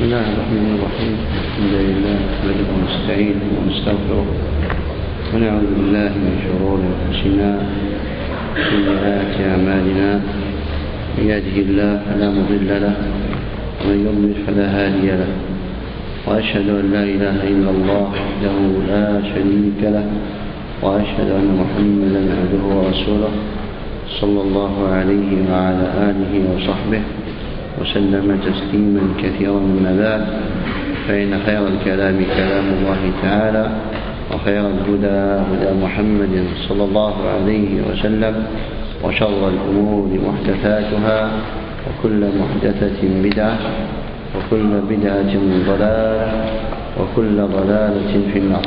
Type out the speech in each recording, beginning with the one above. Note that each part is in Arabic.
الله الرحمن الرحيم. الحمد لله نحمده ونستعينه ونستغفره ونعوذ بالله من شرور أنفسنا وسيئات أعمالنا. من يهده الله فلا مضل له ومن يضلل فلا هادي له، وأشهد أن لا إله إلا الله وحده لا شريك له، وأشهد أن محمدا عبده ورسوله صلى الله عليه وعلى آله وصحبه وسلم تسليما كثيرا. من بعد، فإن خير الكلام كلام الله تعالى، وخير الهدى هدى محمد صلى الله عليه وسلم، وشر الأمور محدثاتها، وكل محدثة بدعة، وكل بدعة ضلالة، وكل ضلالة في النار.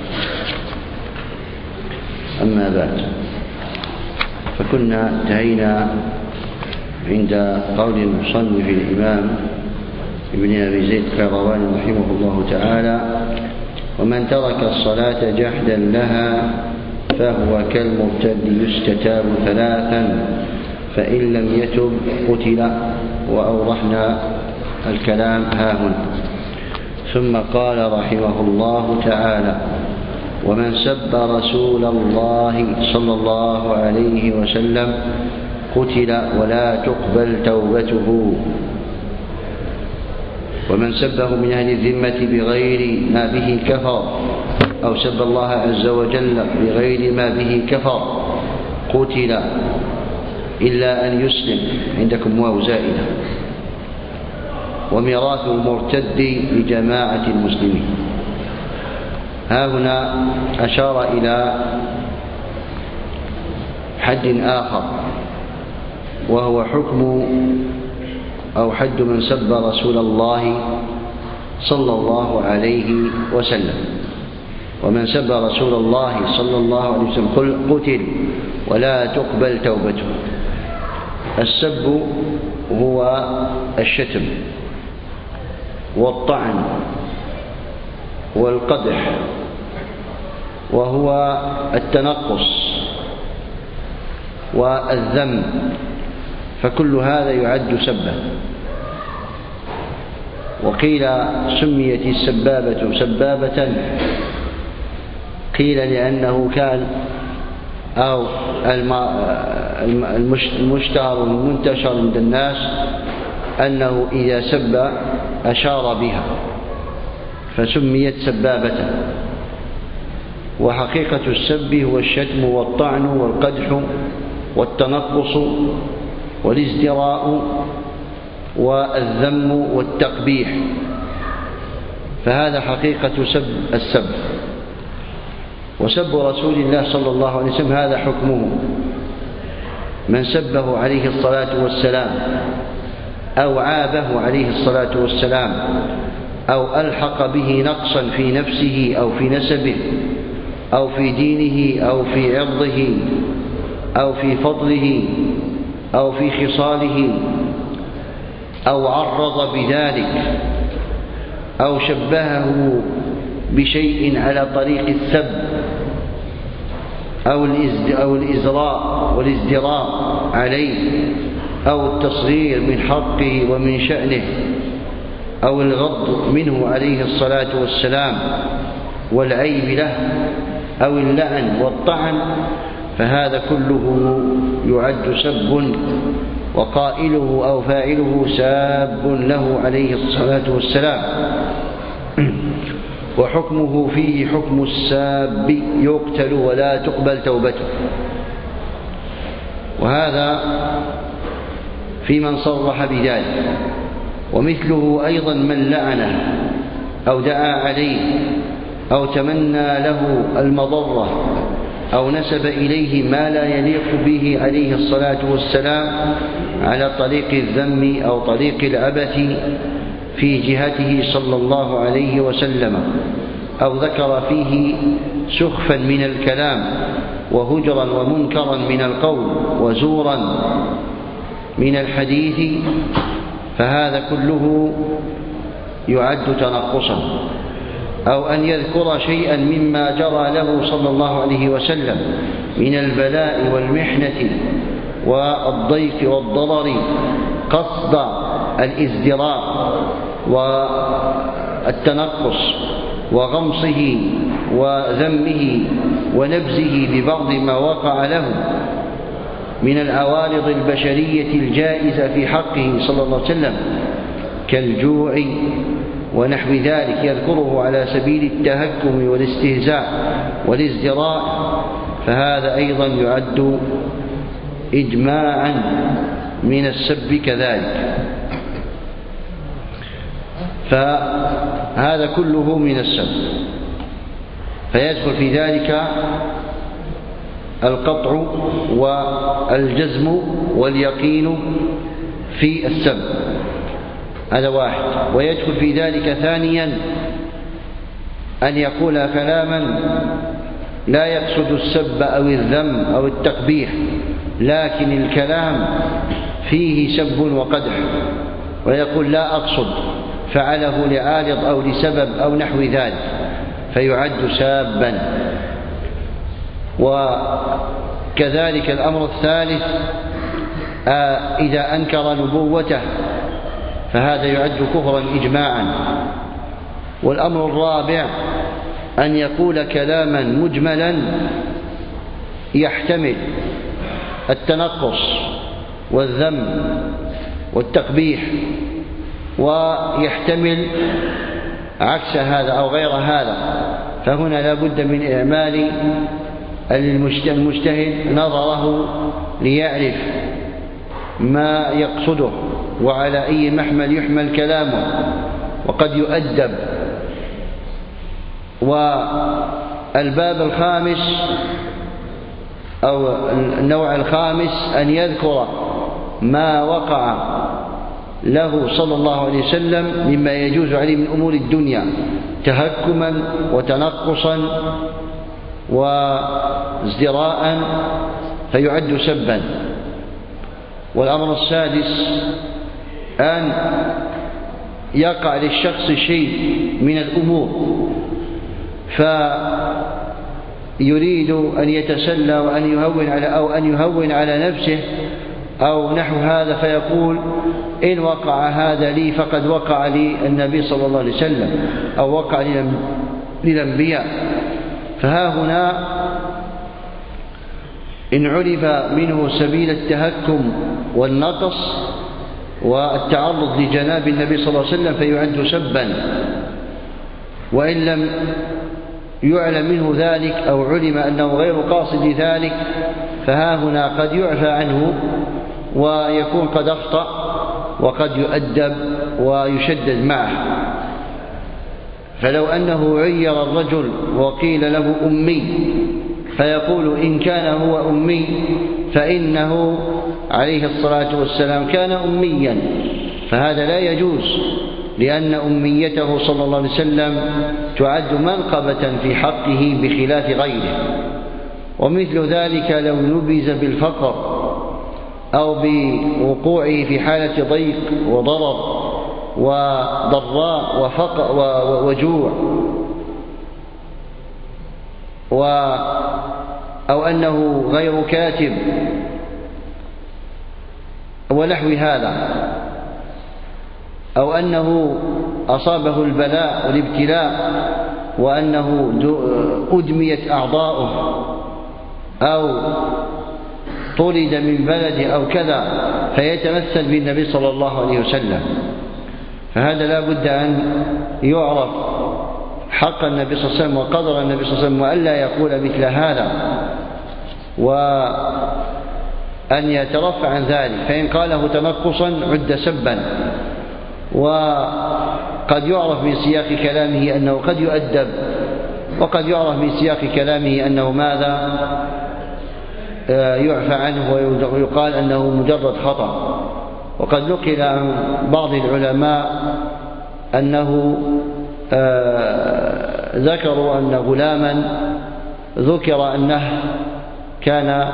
أما بعد، فكنا انتهينا عند قول المصنف الإمام ابن أبي زيد القيرواني رحمه الله تعالى: ومن ترك الصلاة جحدا لها فهو كالمرتد يستتاب ثلاثا، فإن لم يتب قتل. وأوضحنا الكلام هاهنا. ثم قال رحمه الله تعالى: ومن سب رسول الله صلى الله عليه وسلم قتل ولا تقبل توبته. ومن سبه من أهل الذمة بغير ما به كفر، أو سب الله عز وجل بغير ما به كفر قتل إلا أن يسلم. عندكم واو زائدة. وميراث المرتد لجماعة المسلمين. ها هنا أشار إلى حد آخر، وهو حكم أو حد من سب رسول الله صلى الله عليه وسلم. ومن سب رسول الله صلى الله عليه وسلم قتل ولا تقبل توبته. السب هو الشتم والطعن والقدح، وهو التنقص والذم، فكل هذا يعد سبا. وقيل سميت السبابة سبابة، قيل لأنه كان أو المشتهر المنتشر عند الناس أنه إذا سب أشار بها فسميت سبابة. وحقيقة السب هو الشتم والطعن والقدح والتنقص والازدراء والذم والتقبيح، فهذا حقيقة السب. وسب رسول الله صلى الله عليه وسلم هذا حكمه: من سبه عليه الصلاة والسلام أو عابه عليه الصلاة والسلام أو ألحق به نقصا في نفسه أو في نسبه أو في دينه أو في عرضه أو في فضله أو في خصاله، أو عرض بذلك، أو شبهه بشيء على طريق السب أو الإزراء والازدراء عليه، أو التصغير من حقه ومن شأنه، أو الغض منه عليه الصلاة والسلام والعيب له، أو اللعن والطعن، فهذا كله يعد سب، وقائله أو فاعله ساب له عليه الصلاة والسلام. وحكمه فيه حكم الساب، يقتل ولا تقبل توبته. وهذا في من صرح بذلك. ومثله أيضا من لعنه أو دعا عليه أو تمنى له المضرة أو نسب إليه ما لا يليق به عليه الصلاة والسلام على طريق الذم أو طريق العبث في جهته صلى الله عليه وسلم، أو ذكر فيه سخفا من الكلام وهجرا ومنكرا من القول وزورا من الحديث، فهذا كله يعد تنقصا. أو أن يذكر شيئا مما جرى له صلى الله عليه وسلم من البلاء والمحنة والضيق والضرر قصد الازدراء والتنقص وغمصه وذمه ونبذه ببعض ما وقع له من العوارض البشرية الجائزة في حقه صلى الله عليه وسلم كالجوع ونحو ذلك، يذكره على سبيل التهكم والاستهزاء والازدراء، فهذا أيضا يعد إجماعا من السب كذلك. فهذا كله من السب، فيدخل في ذلك القطع والجزم واليقين في السب، هذا واحد. ويدخل في ذلك ثانيا أن يقول كلاما لا يقصد السب أو الذم أو التقبيح، لكن الكلام فيه سب وقدح، ويقول لا أقصد، فعله لعارض أو لسبب أو نحو ذلك، فيعد سابا. وكذلك الأمر الثالث إذا أنكر نبوته فهذا يعد كفرا إجماعا. والأمر الرابع أن يقول كلاما مجملا يحتمل التنقص والذم والتقبيح، ويحتمل عكس هذا أو غير هذا، فهنا لا بد من إعمال المجتهد نظره ليعرف ما يقصده وعلى أي محمل يحمل كلامه، وقد يؤدب. والباب الخامس أو النوع الخامس أن يذكر ما وقع له صلى الله عليه وسلم مما يجوز عليه من أمور الدنيا تهكما وتنقصا وازدراء، فيعد سبا. والأمر السادس أن يقع للشخص شيء من الأمور فيريد أن يتسلى وأن يهون على نفسه أو نحو هذا، فيقول إن وقع هذا لي فقد وقع لي النبي صلى الله عليه وسلم أو وقع للأنبياء. فها هنا إن عرف منه سبيل التهكم والنقص والتعرض لجناب النبي صلى الله عليه وسلم فيعد سبا، وإن لم يعلم منه ذلك أو علم أنه غير قاصد ذلك فها هنا قد يعفى عنه ويكون قد أخطأ وقد يؤدب ويشدد معه. فلو أنه عير الرجل وقيل له أمي فيقول إن كان هو أمي فإنه عليه الصلاة والسلام كان أميا، فهذا لا يجوز، لأن أميته صلى الله عليه وسلم تعد منقبة في حقه بخلاف غيره. ومثل ذلك لو نبذ بالفقر أو بوقوعه في حالة ضيق وضرر وضراء وجوع أو أنه غير كاتب ونحو هذا، أو أنه أصابه البلاء والابتلاء وأنه أدميت أعضاؤه أو طرد من بلده أو كذا فيتمثل بالنبي صلى الله عليه وسلم، فهذا لا بد أن يعرف حق النبي صلى الله عليه وسلم وقدر النبي صلى الله عليه وسلم، وألا يقول مثل هذا وأن يترفع عن ذلك. فإن قاله تنقصا عد سبا. وقد يعرف من سياق كلامه أنه قد يؤدب، وقد يعرف من سياق كلامه أنه ماذا يعفى عنه ويقال أنه مجرد خطأ. وقد نقل عن بعض العلماء أنه ذكروا أن غلاما ذكر أنه كان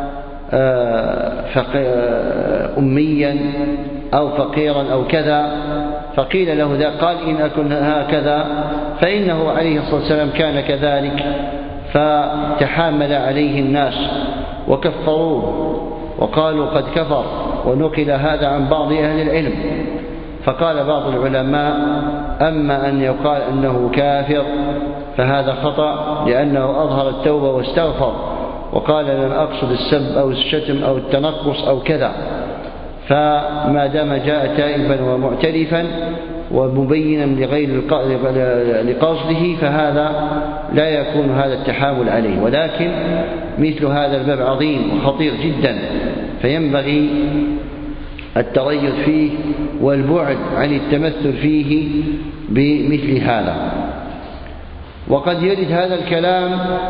أميا أو فقيرا أو كذا، فقيل له ذا، قال إن أكن هكذا فإنه عليه الصلاة والسلام كان كذلك، فتحامل عليه الناس وكفروه وقالوا قد كفر. ونقل هذا عن بعض أهل العلم. فقال بعض العلماء: أما أن يقال أنه كافر فهذا خطأ، لأنه أظهر التوبة واستغفر وقال: لم أقصد السب أو الشتم أو التنقص أو كذا. فما دام جاء تائبا ومعترفا ومبينا لغير لقصده فهذا لا يكون هذا التحامل عليه. ولكن مثل هذا الباب عظيم وخطير جدا، فينبغي التريث فيه والبعد عن التمثل فيه بمثل هذا. وقد يرد هذا الكلام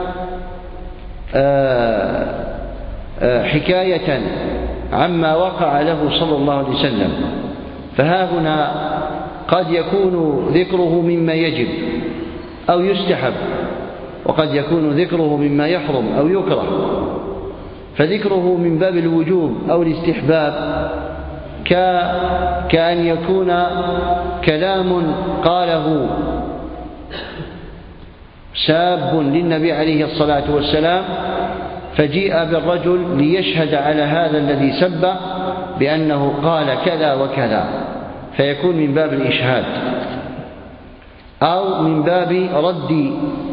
حكاية عما وقع له صلى الله عليه وسلم، فها هنا قد يكون ذكره مما يجب أو يستحب، وقد يكون ذكره مما يحرم أو يكره. فذكره من باب الوجوب أو الاستحباب كأن يكون كلام قاله ساب للنبي عليه الصلاة والسلام، فجيء بالرجل ليشهد على هذا الذي سب بأنه قال كذا وكذا، فيكون من باب الإشهاد، أو من باب رد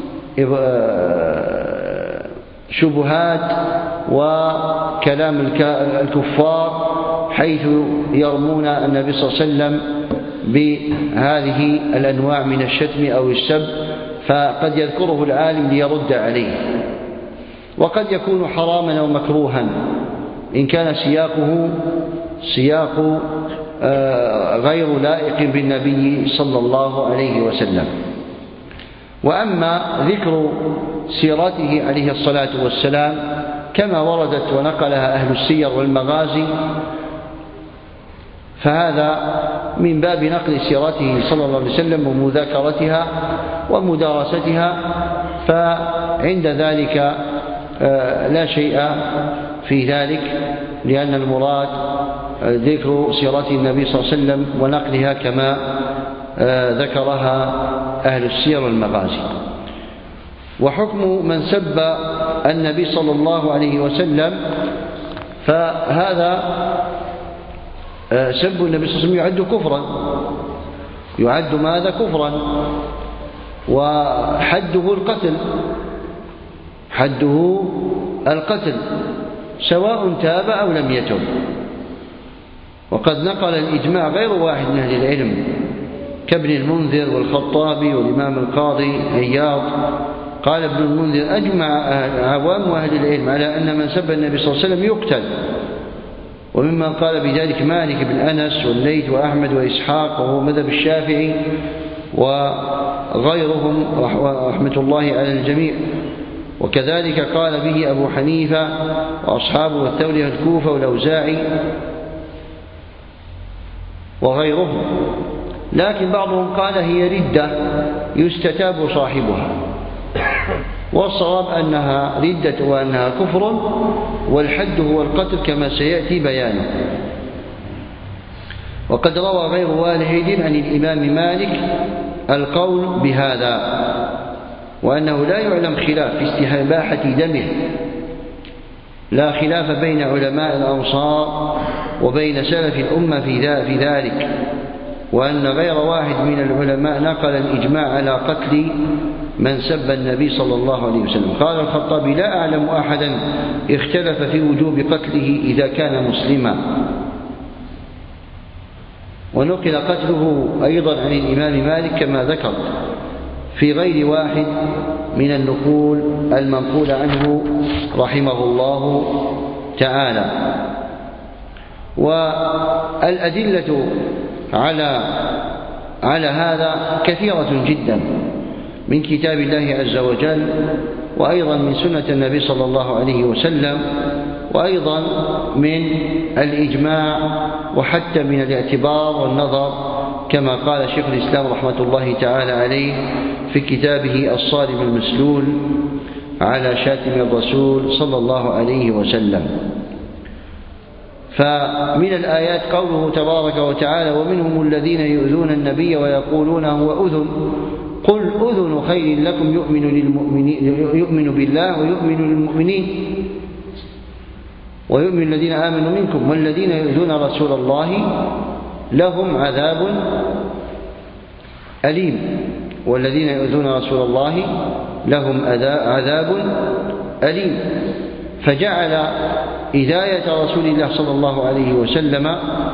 شبهات وكلام الكفار، حيث يرمون النبي صلى الله عليه وسلم بهذه الأنواع من الشتم أو السب، فقد يذكره العالم ليرد عليه. وقد يكون حراما أو مكروها إن كان سياق غير لائق بالنبي صلى الله عليه وسلم. وأما ذكر سيرته عليه الصلاة والسلام كما وردت ونقلها أهل السير والمغازي، فهذا من باب نقل سيرته صلى الله عليه وسلم ومذاكرتها ومدارستها، فعند ذلك لا شيء في ذلك، لأن المراد ذكر سيرة النبي صلى الله عليه وسلم ونقلها كما ذكرها أهل السير والمغازي. وحكم من سب النبي صلى الله عليه وسلم، فهذا سب النبي صلى الله عليه وسلم يعد كفرا، يعد ماذا؟ كفرا، وحده القتل، حده القتل سواء تاب أو لم يتب. وقد نقل الإجماع غير واحد من أهل العلم كابن المنذر والخطابي والإمام القاضي عياض. قال ابن المنذر: أجمع عوام أهل العلم على أن من سب النبي صلى الله عليه وسلم يقتل. وممن قال بذلك مالك بن أنس والليث وأحمد وإسحاق، وهو مذهب الشافعي وغيرهم رحمة الله على الجميع. وكذلك قال به أبو حنيفة وأصحابه والثوري والكوفة والأوزاعي وغيرهم. لكن بعضهم قال هي ردة يستتاب صاحبها، والصواب أنها ردة وأنها كفر، والحد هو القتل كما سيأتي بيانه. وقد روى غير واحد عن الإمام مالك القول بهذا، وأنه لا يعلم خلاف في استباحة دمه، لا خلاف بين علماء الأمصار وبين سلف الأمة في ذلك، وأن غير واحد من العلماء نقل الإجماع على قتل من سب النبي صلى الله عليه وسلم. قال الخطابي: لا أعلم أحدا اختلف في وجوب قتله إذا كان مسلما. ونقل قتله أيضا عن الإمام مالك كما ذكر في غير واحد من النقول المنقول عنه رحمه الله تعالى. والأدلة على هذا كثيرة جدا من كتاب الله عز وجل، وأيضا من سنة النبي صلى الله عليه وسلم، وأيضا من الإجماع، وحتى من الاعتبار والنظر، كما قال شيخ الإسلام رحمة الله تعالى عليه في كتابه الصارم المسلول على شاتم الرسول صلى الله عليه وسلم. فمن الآيات قوله تبارك وتعالى: ومنهم الذين يؤذون النبي ويقولون هو أذن، قل أذن خير لكم يؤمن بالله ويؤمن للمؤمنين ويؤمن الذين آمنوا منكم والذين يؤذون رسول الله لهم عذاب أليم، والذين يؤذون رسول الله لهم عذاب أليم. فجعل إذاية رسول الله صلى الله عليه وسلم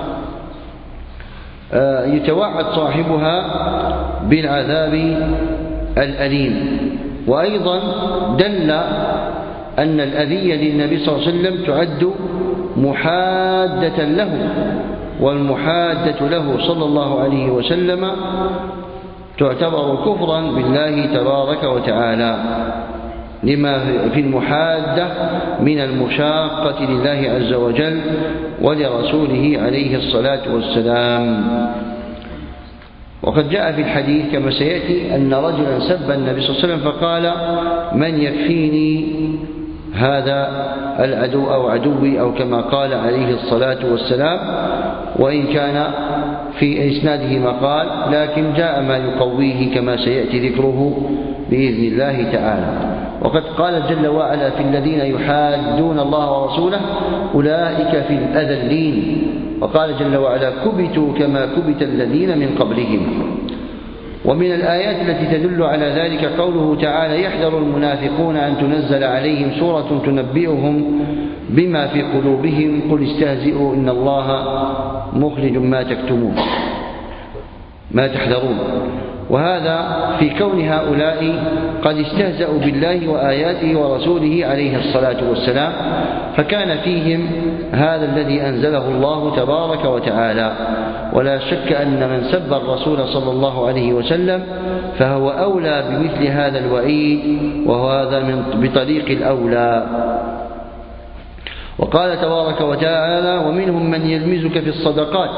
يتوعد صاحبها بالعذاب الأليم. وأيضا دل أن الأذية للنبي صلى الله عليه وسلم تعد محادة له، والمحادة له صلى الله عليه وسلم تعتبر كفرا بالله تبارك وتعالى، لما في المحادة من المشاقة لله عز وجل ولرسوله عليه الصلاة والسلام. وقد جاء في الحديث كما سيأتي أن رجلا سب النبي صلى الله عليه وسلم فقال: من يكفيني هذا العدو أو عدوي، أو كما قال عليه الصلاة والسلام، وإن كان في إسناده مقال، لكن جاء ما يقويه كما سيأتي ذكره بإذن الله تعالى. وقد قال جل وعلا في الذين يحادون الله ورسوله: أولئك في الأذلين. وقال جل وعلا: كبتوا كما كبت الذين من قبلهم. ومن الآيات التي تدل على ذلك قوله تعالى: يحذر المنافقون أن تنزل عليهم سورة تنبئهم بما في قلوبهم قل استهزئوا إن الله مخرج ما تكتمون ما تحذرون. وهذا في كون هؤلاء قد استهزأوا بالله وآياته ورسوله عليه الصلاة والسلام، فكان فيهم هذا الذي أنزله الله تبارك وتعالى. ولا شك أن من سب الرسول صلى الله عليه وسلم فهو أولى بمثل هذا الوعيد، وهذا بطريق الأولى. وقال تبارك وتعالى: ومنهم من يلمزك في الصدقات،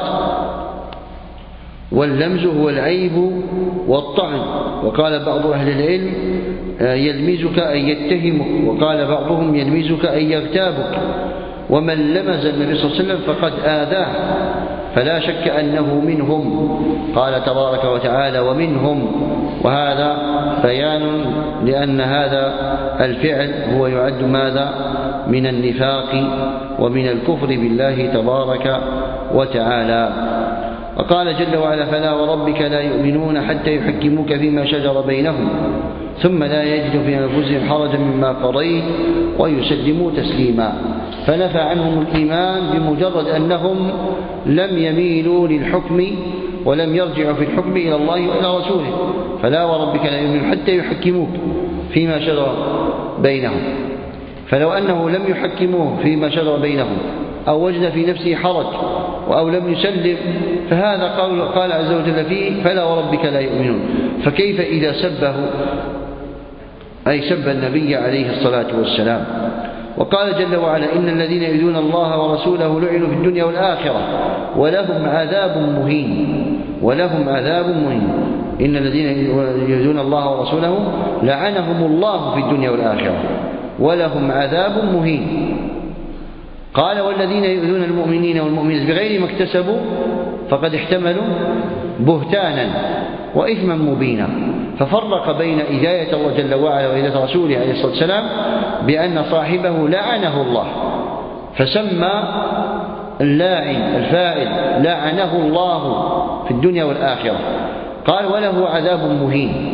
واللمز هو العيب والطعن. وقال بعض أهل العلم: يلمزك أن يتهمك، وقال بعضهم: يلمزك أن يغتابك. ومن لمز النبي صلى الله عليه وسلم فقد آذاه، فلا شك أنه منهم. قال تبارك وتعالى: ومنهم، وهذا بيان لأن هذا الفعل هو يعد ماذا؟ من النفاق ومن الكفر بالله تبارك وتعالى. وقال جل وعلا: فلا وربك لا يؤمنون حتى يحكموك فيما شجر بينهم ثم لا يجدوا في أنفسهم حرجا مما قضيت ويسلموا تسليما. فنفى عنهم الإيمان بمجرد أنهم لم يميلوا للحكم ولم يرجعوا في الحكم إلى الله وإلى رسوله. فلا وربك لا يؤمنون حتى يحكموك فيما شجر بينهم. فلو أنه لم يحكموه فيما شجر بينهم أو وجد في نفسه حرج أو لم يسلم، فهذا قال عز وجل فيه: فلا وربك لا يؤمنون. فكيف إذا سبه، أي سب النبي عليه الصلاة والسلام؟ وقال جل وعلا: إن الذين يؤذون الله ورسوله لعنوا في الدنيا والآخرة ولهم عذاب مهين. ولهم عذاب مهين. إن الذين يؤذون الله ورسوله لعنهم الله في الدنيا والآخرة ولهم عذاب مهين. قال: والذين يؤذون المؤمنين والمؤمنات بغير ما اكتسبوا فقد احتملوا بهتانا وإثما مبينا. ففرق بين إذاية الله جل وعلا وإذاية رسوله عليه الصلاة والسلام بأن صاحبه لعنه الله، فسمى اللاعن الفاعل لعنه الله في الدنيا والآخرة. قال: وله عذاب مهين.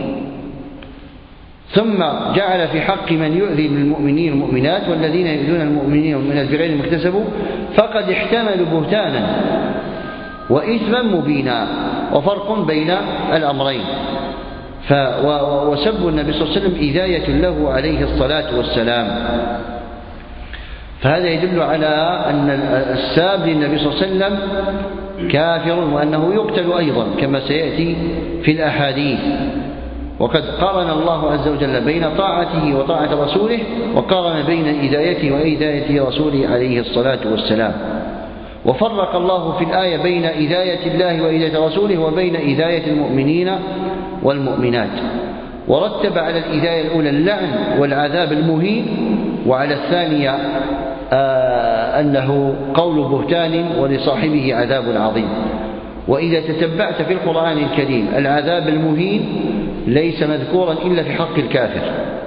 ثم جعل في حق من يؤذي المؤمنين والمؤمنات: والذين يؤذون المؤمنين والمؤمنات بغير ما اكتسبوا فقد احتملوا بهتانا وإثما مبينا. وفرق بين الأمرين. وسب النبي صلى الله عليه وسلم إذاية له عليه الصلاة والسلام. فهذا يدل على أن الساب للنبي صلى الله عليه وسلم كافر، وأنه يقتل أيضا كما سيأتي في الأحاديث. وقد قارن الله عز وجل بين طاعته وطاعة رسوله، وقارن بين إذايته وإذاية رسوله عليه الصلاة والسلام. وفرق الله في الآية بين إذاية الله وإذاية رسوله وبين إذاية المؤمنين والمؤمنات. ورتب على الإذاية الأولى اللعن والعذاب المهين، وعلى الثانية أنه قول بهتان ولصاحبه عذاب عظيم. وإذا تتبعت في القرآن الكريم العذاب المهين ليس مذكورا إلا في حق الكافر،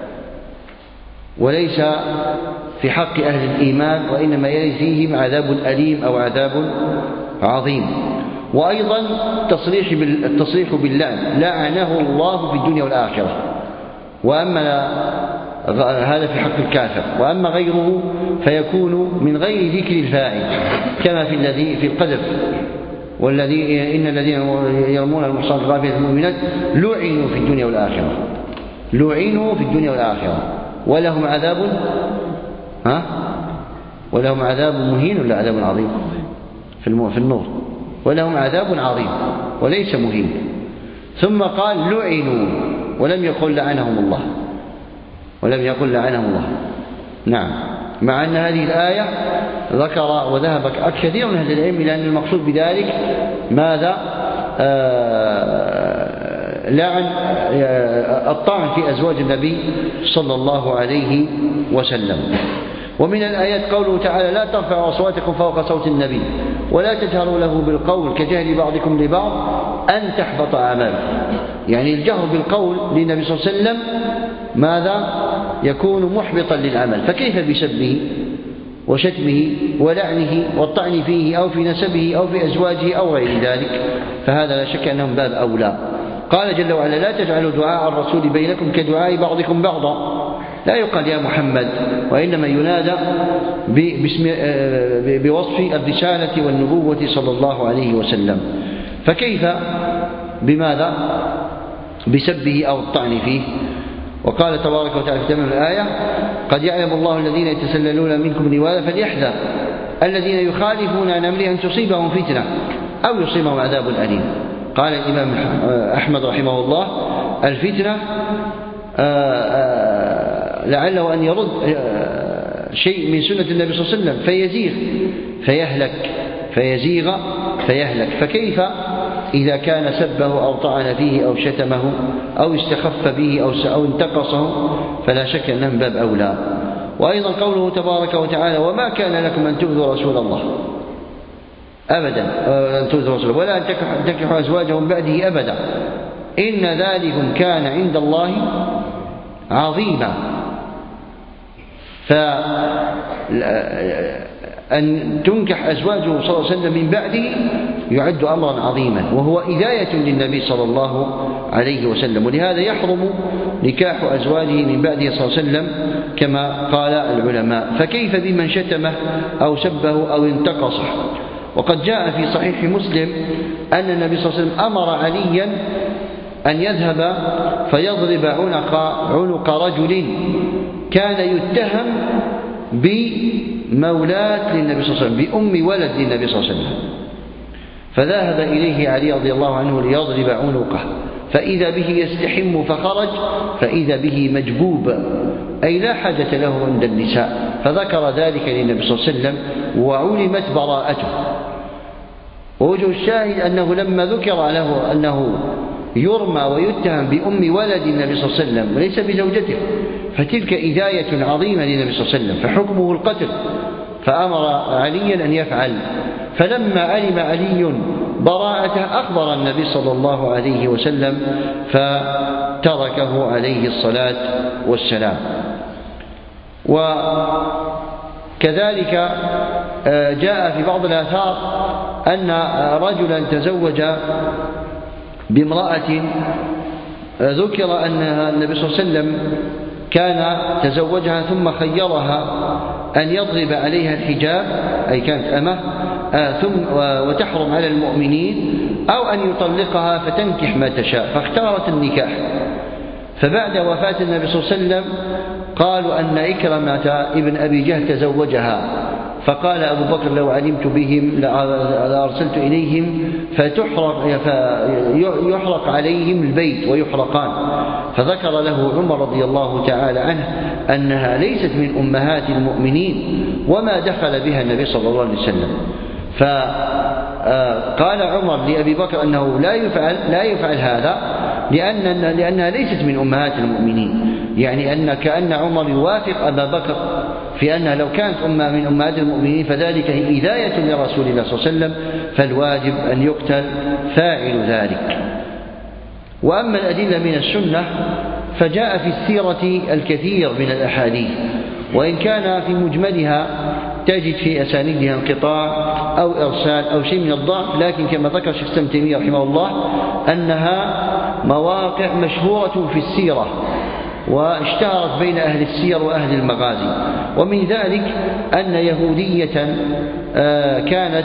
وليس في حق أهل الإيمان، وإنما يلي فيهم عذاب أليم أو عذاب عظيم. وأيضا التصريح باللعن، لعنه الله في الدنيا والآخرة، وأما هذا في حق الكافر، وأما غيره فيكون من غير ذكر الفاعل، كما في القذف، والذي إن الذين يرمون المحصنات الغافلات المؤمنات لعنوا في الدنيا والآخرة، لعنوا في الدنيا والآخرة ولهم عذاب مهين ولا عذاب عظيم في النور، ولهم عذاب عظيم وليس مهين. ثم قال لعنوا ولم يقل لعنهم الله. نعم، مع أن هذه الآية ذكر وذهب كثير من أهل العلم إلى أن المقصود بذلك ماذا؟ لعن الطعن في أزواج النبي صلى الله عليه وسلم. ومن الآيات قوله تعالى لا ترفعوا أصواتكم فوق صوت النبي ولا تجهروا له بالقول كجهر بعضكم لبعض أن تحبط أعمالكم. يعني الجهر بالقول للنبي صلى الله عليه وسلم ماذا؟ يكون محبطا للعمل، فكيف بسبه وشتمه ولعنه والطعن فيه أو في نسبه أو في أزواجه أو غير ذلك؟ فهذا لا شك أنهم باب أولى. قال جل وعلا لا تجعلوا دعاء الرسول بينكم كدعاء بعضكم بعضا، لا يقال يا محمد، وإنما ينادى بوصف الرسالة والنبوة صلى الله عليه وسلم. فكيف بماذا؟ بسبه أو الطعن فيه. وقال تبارك وتعالى في تمام الآية قد يعلم الله الذين يتسللون منكم لواذا فليحذر الذين يخالفون عن أمره أن تصيبهم فتنة أو يصيبهم عذاب أليم. قال الإمام أحمد رحمه الله الفتنة لعله أن يرد شيء من سنة النبي صلى الله عليه وسلم فيهلك. فكيف إذا كان سبه أو طعن فيه أو شتمه أو استخف به أو انتقصه؟ فلا شك أنهم باب أولى. وأيضا قوله تبارك وتعالى وما كان لكم أن تؤذوا رسول الله أبدا، ولا أن تنكحوا أزواجهم بعده أبدا إن ذلكم كان عند الله عظيما. فأن تنكح أزواجه صلى الله عليه وسلم من بعده يعد أمرا عظيما، وهو إذاية للنبي صلى الله عليه وسلم، ولهذا يحرم نكاح أزواجه من بعده صلى الله عليه وسلم كما قال العلماء. فكيف بمن شتمه أو سبه أو انتقصه؟ وقد جاء في صحيح مسلم أن النبي صلى الله عليه وسلم أمر عليا أن يذهب فيضرب عنق رجل كان يتهم بمولاة للنبي صلى الله عليه وسلم، بأم ولد للنبي صلى الله عليه وسلم. فذهب إليه علي رضي الله عنه ليضرب عنقه، فإذا به يستحم فخرج فإذا به مجبوب، أي لا حاجة له عند النساء. فذكر ذلك للنبي صلى الله عليه وسلم وعلمت براءته. ووجه الشاهد أنه لما ذكر له أنه يرمى ويتهم بأم ولد النبي صلى الله عليه وسلم وليس بزوجته، فتلك إذاية عظيمة للنبي صلى الله عليه وسلم، فحكمه القتل، فأمر عليا أن يفعل. فلما علم علي براءته أخبر النبي صلى الله عليه وسلم فتركه عليه الصلاة والسلام. وكذلك جاء في بعض الآثار أن رجلا تزوج بامرأة ذكر أن النبي صلى الله عليه وسلم كان تزوجها ثم خيرها أن يضرب عليها الحجاب، أي كانت أمه، وتحرم على المؤمنين، أو أن يطلقها فتنكح ما تشاء، فاختارت النكاح. فبعد وفاة النبي صلى الله عليه وسلم قالوا أن إكرمة ابن أبي جهل تزوجها، فقال أبو بكر لو علمت بهم لأرسلت إليهم فيحرق عليهم البيت ويحرقان. فذكر له عمر رضي الله تعالى عنه أنها ليست من أمهات المؤمنين وما دخل بها النبي صلى الله عليه وسلم. فقال عمر لأبي بكر أنه لا يفعل هذا لأنها ليست من أمهات المؤمنين، يعني كأن عمر يوافق أبا بكر في أنها لو كانت من أمهات المؤمنين فذلك إذاية لرسول الله صلى الله عليه وسلم، فالواجب أن يقتل فاعل ذلك. وأما الأدلة من السنة فجاء في السيرة الكثير من الأحاديث، وإن كان في مجملها تجد في أسانيدها انقطاع أو إرسال أو شيء من الضعف، لكن كما ذكر شيخ الإسلام ابن تيمية رحمه الله أنها مواقع مشهورة في السيرة واشتهرت بين أهل السير وأهل المغازي. ومن ذلك أن يهودية كانت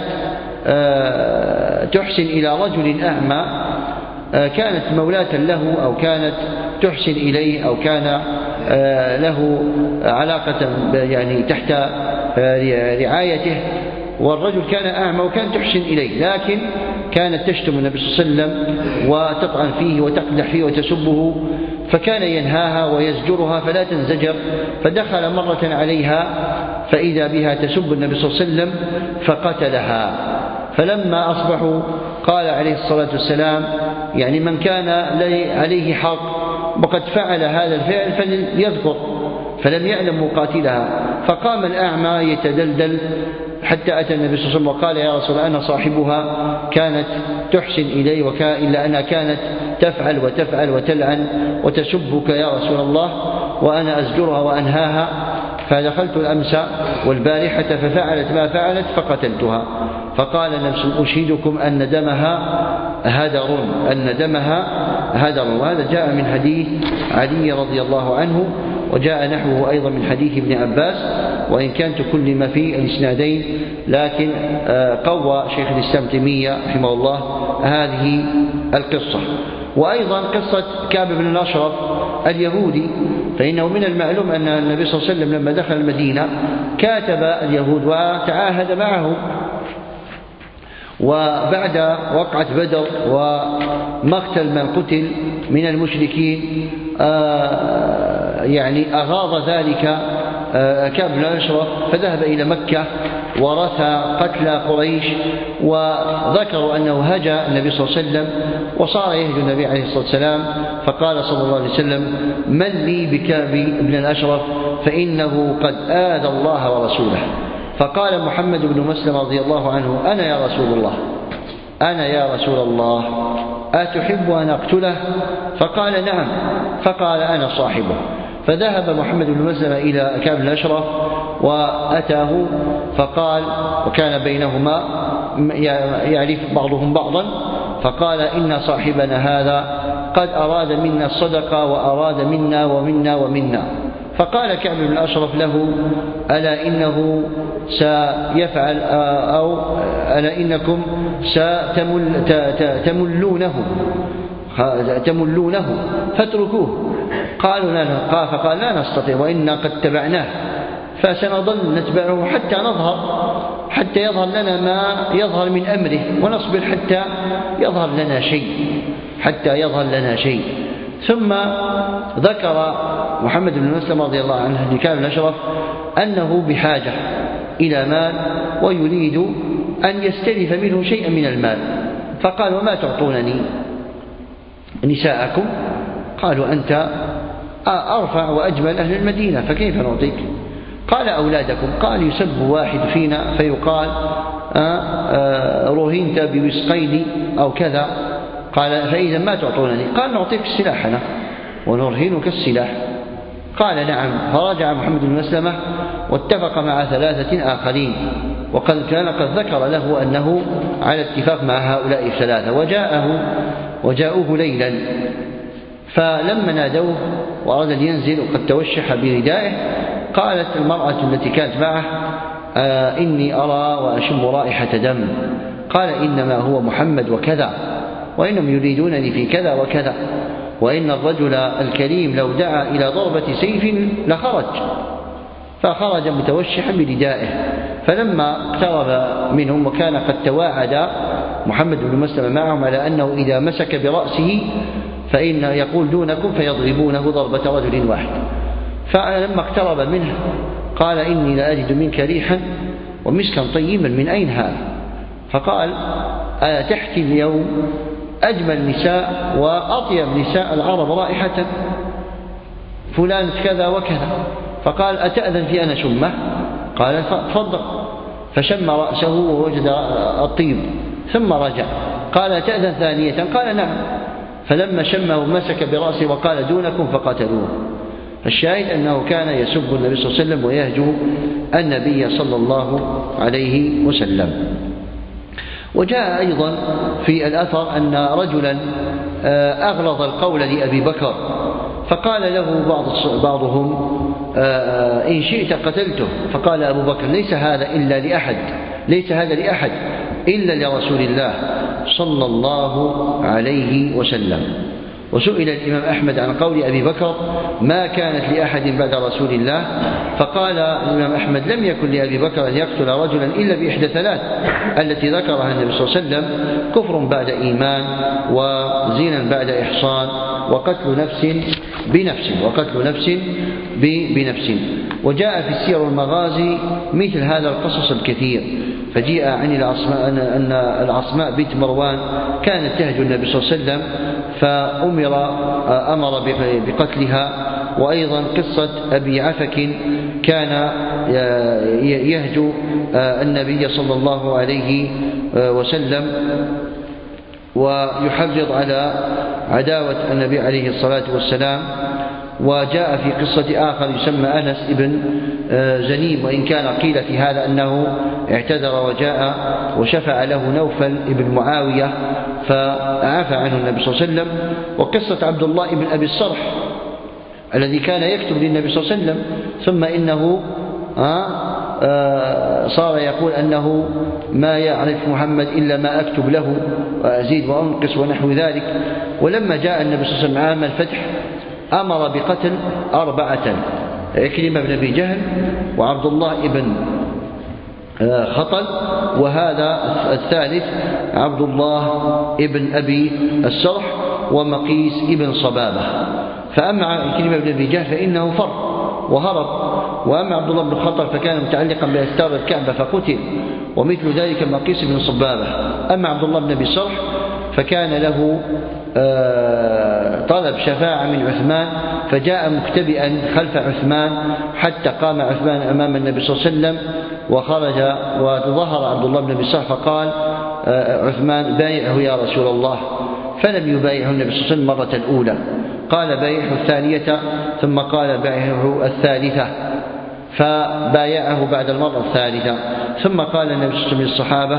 تحسن إلى رجل أعمى، كانت مولاة له أو كانت تحسن إليه أو كان له علاقة يعني تحت رعايته، والرجل كان أعمى وكان تحسن إليه، لكن كانت تشتم النبي صلى الله عليه وسلم وتطعن فيه وتقدح فيه وتسبه، فكان ينهاها ويزجرها فلا تنزجر، فدخل مرة عليها فإذا بها تسب النبي صلى الله عليه وسلم فقتلها. فلما أصبحوا قال عليه الصلاة والسلام يعني من كان عليه حق وقد فعل هذا الفعل فليذكر، فلم يعلم مقاتلها. فقام الأعمى يتدلدل حتى أتى النبي صلى الله عليه وسلم وقال يا رسول الله أنا صاحبها كانت تحسن إلي إلا أنها كانت تفعل وتفعل وتلعن وتسبك يا رسول الله وأنا أزجرها وأنهاها، فدخلت الأمس والبارحة ففعلت ما فعلت فقتلتها. فقال النبي أشهدكم أن دمها هدر، أن دمها هدر. وهذا جاء من حديث علي رضي الله عنه، وجاء نحوه أيضا من حديث ابن عباس، وإن كان تكلم في الإسنادين، لكن قوى شيخ الإسلام تيمية رحمه الله هذه القصة. وأيضا قصة كعب بن الأشرف اليهودي، فإنه من المعلوم أن النبي صلى الله عليه وسلم لما دخل المدينة كاتب اليهود وتعاهد معهم، وبعد وقعة بدر ومقتل من قتل من المشركين يعني أغاض ذلك كعب بن الأشرف، فذهب إلى مكة ورثى قتل قريش، وذكروا أنه هجا النبي صلى الله عليه وسلم وصار يهجو النبي عليه الصلاة والسلام، فقال صلى الله عليه وسلم من لي بكعب بن الأشرف فإنه قد آذى الله ورسوله. فقال محمد بن مسلم رضي الله عنه أنا يا رسول الله، أنا يا رسول الله، أتحب أن أقتله؟ فقال نعم. فقال أنا صاحبه. فذهب محمد بن مسلم إلى كعب بن الأشرف وأتاه فقال، وكان بينهما يعرف بعضهم بعضا، فقال إن صاحبنا هذا قد أراد منا الصدقة وأراد منا ومنا ومنا. فقال كعب بن الأشرف له ألا إنه سيفعل أو ألا إنكم تملونه فاتركوه. قالوا لا، فقال لا نستطيع وإنا قد تبعناه، فسنظل نتبعه حتى يظهر لنا ما يظهر من أمره، ونصبر حتى يظهر لنا شيء. ثم ذكر محمد بن مسلم رضي الله عنه لكعب بن الأشرف أنه بحاجة إلى مال ويريد أن يستلف منه شيئا من المال، فقال وما تعطونني؟ نساءكم؟ قالوا أنت أرفع وأجمل أهل المدينة فكيف نعطيك؟ قال أولادكم. قال يسب واحد فينا فيقال رهنت بوسقين أو كذا. قال فإذا ما تعطونني؟ قال نعطيك سلاحنا ونرهنك السلاح. قال نعم. فرجع محمد بن مسلمة واتفق مع 3 آخرين، وقد كان قد ذكر له أنه على اتفاق مع هؤلاء 3، وجاءوه ليلا، فلما نادوه وأراد أن ينزل وقد توشح بردائه، قالت المرأة التي كانت معه إني أرى وأشم رائحة دم. قال إنما هو محمد وكذا، وإنهم يريدونني في كذا وكذا، وإن الرجل الكريم لو دعا إلى ضربة سيف لخرج. فخرج متوشحا بردائه. فلما اقترب منهم وكان قد تواعد محمد بن مسلم معهم على أنه إذا مسك برأسه فإن يقول دونكم فيضربونه ضربة رجل واحد، فلما اقترب منه قال إني لأجد منك ريحا ومسكا طيبا، من أين هذا؟ فقال تحكي اليوم أجمل نساء وأطيب نساء العرب رائحة فلان كذا وكذا. فقال أتأذن في أن أشمه؟ قال تفضل. فشم رأسه ووجد الطيب ثم رجع. قال أتأذن ثانية؟ قال نعم. فلما شمه مسك برأسه وقال دونكم فقتلوه. الشاهد أنه كان يسب النبي صلى الله عليه وسلم ويهجو النبي صلى الله عليه وسلم. وجاء أيضا في الأثر أن رجلا أغلظ القول لأبي بكر، فقال له بعضهم إن شئت قتلته، فقال أبو بكر ليس هذا لأحد إلا لرسول الله صلى الله عليه وسلم. وسئل الإمام أحمد عن قول أبي بكر ما كانت لأحد بعد رسول الله، فقال الإمام أحمد لم يكن لأبي بكر أن يقتل رجلا إلا بإحدى ثلاث التي ذكرها النبي صلى الله عليه وسلم: كفر بعد إيمان، وزنا بعد إحصان، وقتل نفس بنفس. وجاء في السير والمغازي مثل هذا القصص الكثير. فجيء عن أن العصماء بنت مروان كانت تهجو النبي صلى الله عليه وسلم فأمر بقتلها. وأيضا قصة أبي عفك كان يهجو النبي صلى الله عليه وسلم ويحرض على عداوة النبي عليه الصلاة والسلام. وجاء في قصة آخر يسمى أنس ابن زنيم، وإن كان قيل في هذا أنه اعتذر وجاء وشفع له نوفل ابن معاوية فعفى عنه النبي صلى الله عليه وسلم. وقصة عبد الله ابن أبي الصرح الذي كان يكتب للنبي صلى الله عليه وسلم، ثم إنه صار يقول أنه ما يعرف محمد إلا ما أكتب له وأزيد وأنقص ونحو ذلك. ولما جاء النبي صلى الله عليه وسلم عام الفتح أمر بقتل 4: عكرمة بن أبي جهل، وعبد الله بن خطل، وهذا الثالث عبد الله بن أبي السرح، ومقيس بن صبابة. فأما عكرمة بن أبي جهل فإنه فر وهرب، وأما عبد الله بن خطل فكان متعلقا بأستار الكعبة فقتل، ومثل ذلك مقيس بن صبابة. أما عبد الله بن أبي السرح فكان له طلب شفاعة من عثمان، فجاء مختبئا خلف عثمان حتى قام عثمان أمام النبي صلى الله عليه وسلم، وخرج وظهر عبد الله بن أبي السرح فقال عثمان بايعه يا رسول الله، فلم يبايعه النبي صلى الله عليه وسلم المرة الأولى، قال بايعه الثانية، ثم قال بايعه الثالثة، فبايعه بعد المرة الثالثة. ثم قال النبي صلى الله عليه وسلم للصحابة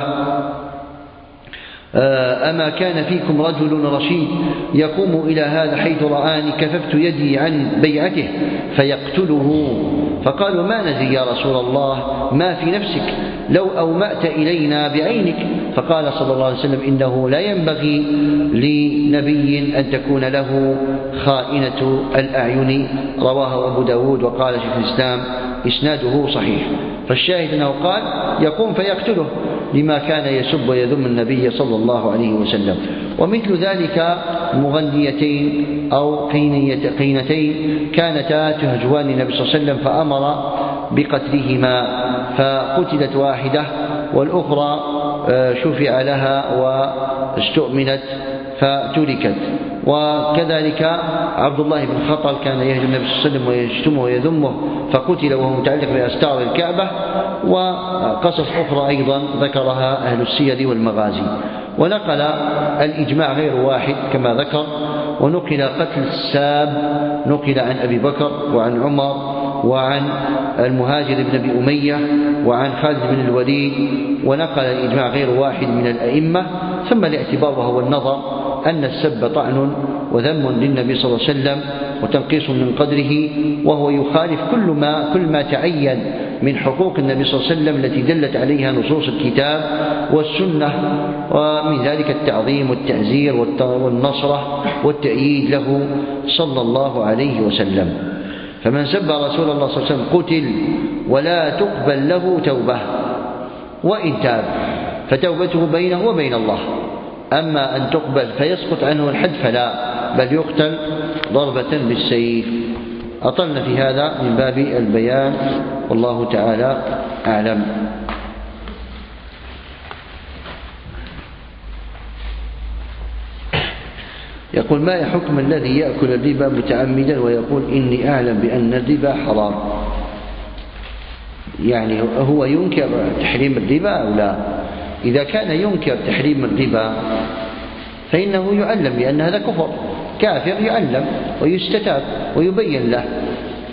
أما كان فيكم رجل رشيد يقوم إلى هذا حيث رآني كففت يدي عن بيعته فيقتله؟ فقالوا ما ندري يا رسول الله ما في نفسك، لو أومأت إلينا بعينك. فقال صلى الله عليه وسلم إنه لا ينبغي لنبي أن تكون له خائنة الأعين. رواه أبو داود، وقال شيخ الإسلام إسناده صحيح. فالشاهد أنه قال يقوم فيقتله لما كان يسب ويذم النبي صلى الله عليه وسلم. ومثل ذلك مغنيتين أو قينتين كانتا تهجوان النبي صلى الله عليه وسلم فأمر بقتلهما، فقتلت واحدة والأخرى شفع لها واستؤمنت فتركت. وكذلك عبد الله بن خطل كان يهجو النبي صلى الله عليه وسلم ويشتمه ويذمه فقتل وهو متعلق بأستار الكعبة. وقصص أخرى أيضا ذكرها أهل السير والمغازي. ونقل الإجماع غير واحد كما ذكر، ونقل قتل الساب نقل عن أبي بكر وعن عمر وعن المهاجر بن أبي أمية وعن خالد بن الوليد، ونقل الإجماع غير واحد من الأئمة. ثم الاعتبار وهو النظر أن السب طعن وذم للنبي صلى الله عليه وسلم وتنقيص من قدره، وهو يخالف كل ما تعين من حقوق النبي صلى الله عليه وسلم التي دلت عليها نصوص الكتاب والسنة، ومن ذلك التعظيم والتعزير والنصرة والتأييد له صلى الله عليه وسلم. فمن سب رسول الله صلى الله عليه وسلم قتل ولا تقبل له توبة، وإن تاب فتوبته بينه وبين الله. أما أن تقبل فيسقط عنه الحد فلا، بل يقتل ضربة بالسيف. أطلنا في هذا من باب البيان، والله تعالى أعلم. يقول ما حكم الذي يأكل الربا متعمدا ويقول إني أعلم بأن الربا حرام؟ يعني هو ينكر تحريم الربا أو لا؟ إذا كان ينكر تحريم الربا فإنه يعلم، لأن هذا كفر، كافر يعلم ويستتاب ويبين له.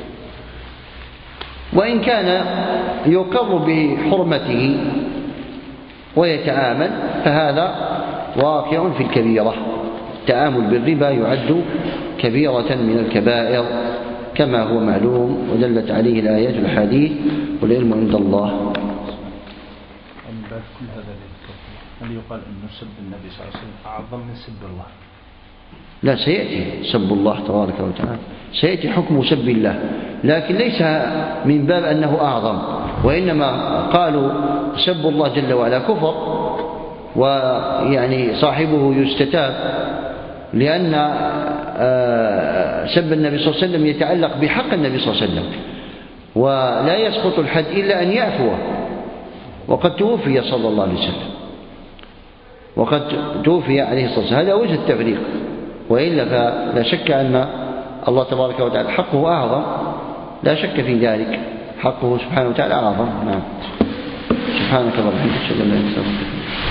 وإن كان يقر بحرمته ويتعامل فهذا واقع في الكبيرة. التعامل بالربا يعد كبيرة من الكبائر كما هو معلوم ودلت عليه الآيات والحديث، والعلم عند الله. بعد كل هذا هل يقال أن سب النبي صلى الله عليه وسلم أعظم من سب الله؟ لا، سيأتي سب الله تبارك وتعالى، سيأتي حكم سب الله، لكن ليس من باب أنه أعظم، وإنما قالوا سب الله جل وعلا كفر، ويعني صاحبه يستتاب، لأن سب النبي صلى الله عليه وسلم يتعلق بحق النبي صلى الله عليه وسلم، ولا يسقط الحد إلا أن يعفو، وقد توفي صلى الله عليه وسلم، وقد توفي عليه الصلاة والسلام. هذا وجه التفريق، وإلا فلا شك أن الله تبارك وتعالى حقه أعظم، لا شك في ذلك، حقه سبحانه وتعالى أعظم. نعم. سبحانك اللهم وبحمدك أشهد أن لا إله إلا أنت.